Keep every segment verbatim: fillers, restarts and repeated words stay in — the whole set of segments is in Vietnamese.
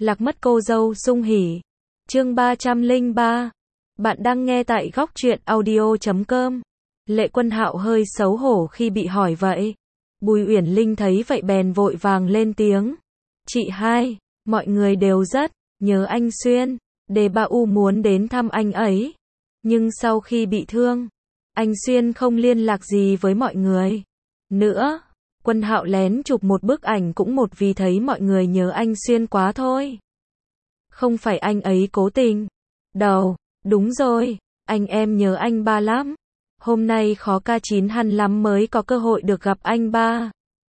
Lạc mất cô dâu sung hỉ. Chương ba trăm lẻ ba. Bạn đang nghe tại góc truyện audio chấm com. Lệ Quân Hạo hơi xấu hổ khi bị hỏi vậy. Bùi Uyển Linh thấy vậy bèn vội vàng lên tiếng. Chị hai, mọi người đều rất nhớ anh Xuyên. Đề Ba U muốn đến thăm anh ấy. Nhưng sau khi bị thương, anh Xuyên không liên lạc gì với mọi người nữa. Quân Hạo lén chụp một bức ảnh cũng một vì thấy mọi người nhớ anh Xuyên quá thôi. Không phải anh ấy cố tình. Đâu, đúng rồi, anh em nhớ anh ba lắm. Hôm nay khó ca chín hằn lắm mới có cơ hội được gặp anh ba.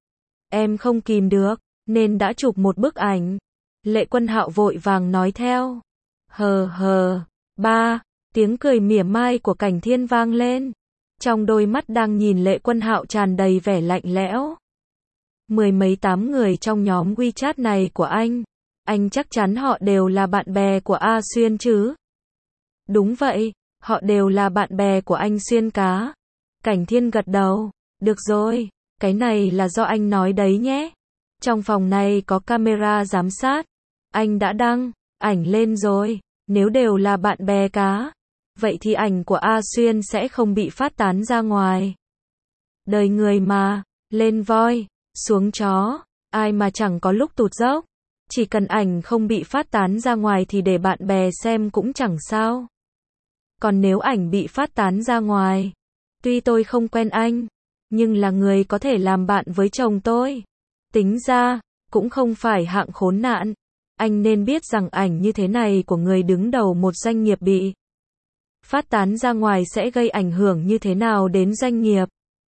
Em không kìm được, nên đã chụp một bức ảnh. Lệ Quân Hạo vội vàng nói theo. Hờ hờ, ba, tiếng cười mỉa mai của Cảnh Thiên vang lên. Trong đôi mắt đang nhìn Lệ Quân Hạo tràn đầy vẻ lạnh lẽo. Mười mấy tám người trong nhóm WeChat này của anh. Anh chắc chắn họ đều là bạn bè của A Xuyên chứ? Đúng vậy, họ đều là bạn bè của anh Xuyên cá. Cảnh Thiên gật đầu. Được rồi, cái này là do anh nói đấy nhé. Trong phòng này có camera giám sát. Anh đã đăng ảnh lên rồi. Nếu đều là bạn bè cá, vậy thì ảnh của A Xuyên sẽ không bị phát tán ra ngoài. Đời người mà, lên voi, xuống chó, ai mà chẳng có lúc tụt dốc. Chỉ cần ảnh không bị phát tán ra ngoài thì để bạn bè xem cũng chẳng sao. Còn nếu ảnh bị phát tán ra ngoài, tuy tôi không quen anh, nhưng là người có thể làm bạn với chồng tôi. Tính ra, cũng không phải hạng khốn nạn. Anh nên biết rằng ảnh như thế này của người đứng đầu một doanh nghiệp bị phát tán ra ngoài sẽ gây ảnh hưởng như thế nào đến doanh nghiệp.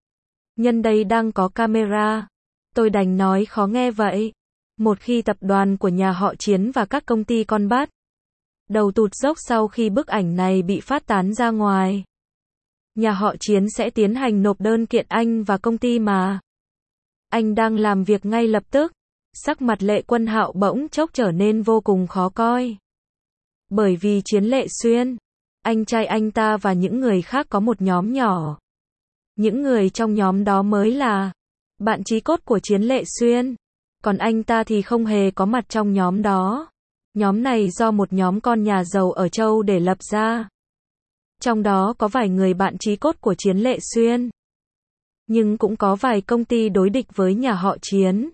Nhân đây đang có camera, tôi đành nói khó nghe vậy. Một khi tập đoàn của nhà họ Chiến và các công ty con bắt đầu tụt dốc sau khi bức ảnh này bị phát tán ra ngoài, nhà họ Chiến sẽ tiến hành nộp đơn kiện anh và công ty mà. Anh đang làm việc ngay lập tức. Sắc mặt Lệ Quân Hạo bỗng chốc trở nên vô cùng khó coi. Bởi vì Chiến Lệ Xuyên, anh trai anh ta và những người khác có một nhóm nhỏ. Những người trong nhóm đó mới là bạn chí cốt của Chiến Lệ Xuyên. Còn anh ta thì không hề có mặt trong nhóm đó. Nhóm này do một nhóm con nhà giàu ở Châu để lập ra. Trong đó có vài người bạn chí cốt của Chiến Lệ Xuyên. Nhưng cũng có vài công ty đối địch với nhà họ Chiến.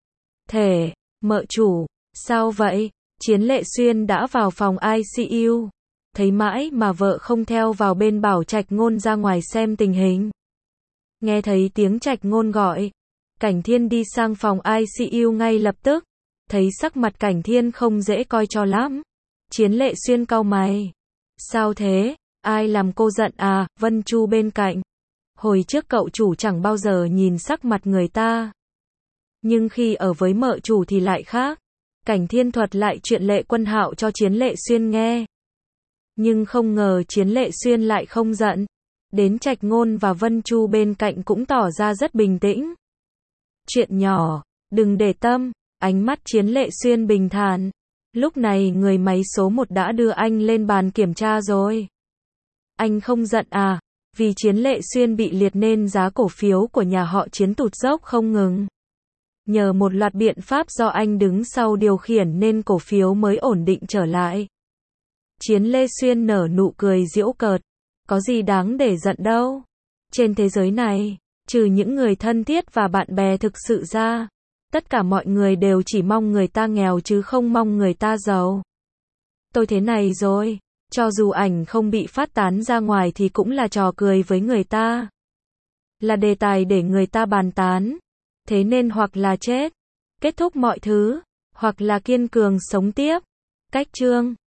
Thể, mợ chủ, sao vậy? Chiến Lệ Xuyên đã vào phòng i xê u. Thấy mãi mà vợ không theo vào bên bảo Trạch Ngôn ra ngoài xem tình hình. Nghe thấy tiếng Trạch Ngôn gọi, Cảnh Thiên đi sang phòng i xê u ngay lập tức. Thấy sắc mặt Cảnh Thiên không dễ coi cho lắm. Chiến Lệ Xuyên cau mày. Sao thế? Ai làm cô giận à? Vân Chu bên cạnh. Hồi trước cậu chủ chẳng bao giờ nhìn sắc mặt người ta. Nhưng khi ở với mợ chủ thì lại khác. Cảnh Thiên thuật lại chuyện Lệ Quân Hạo cho Chiến Lệ Xuyên nghe. Nhưng không ngờ Chiến Lệ Xuyên lại không giận. Đến Trạch Ngôn và Vân Chu bên cạnh cũng tỏ ra rất bình tĩnh. Chuyện nhỏ, đừng để tâm. Ánh mắt Chiến Lệ Xuyên bình thản. Lúc này người máy số một đã đưa anh lên bàn kiểm tra rồi. Anh không giận à? Vì Chiến Lệ Xuyên bị liệt nên giá cổ phiếu của nhà họ Chiến tụt dốc không ngừng. Nhờ một loạt biện pháp do anh đứng sau điều khiển nên cổ phiếu mới ổn định trở lại. Chiến Lệ Xuyên nở nụ cười giễu cợt. Có gì đáng để giận đâu. Trên thế giới này, trừ những người thân thiết và bạn bè thực sự ra, tất cả mọi người đều chỉ mong người ta nghèo chứ không mong người ta giàu. Tôi thế này rồi, cho dù ảnh không bị phát tán ra ngoài thì cũng là trò cười với người ta. Là đề tài để người ta bàn tán. Thế nên hoặc là chết, kết thúc mọi thứ, hoặc là kiên cường sống tiếp. Cách chương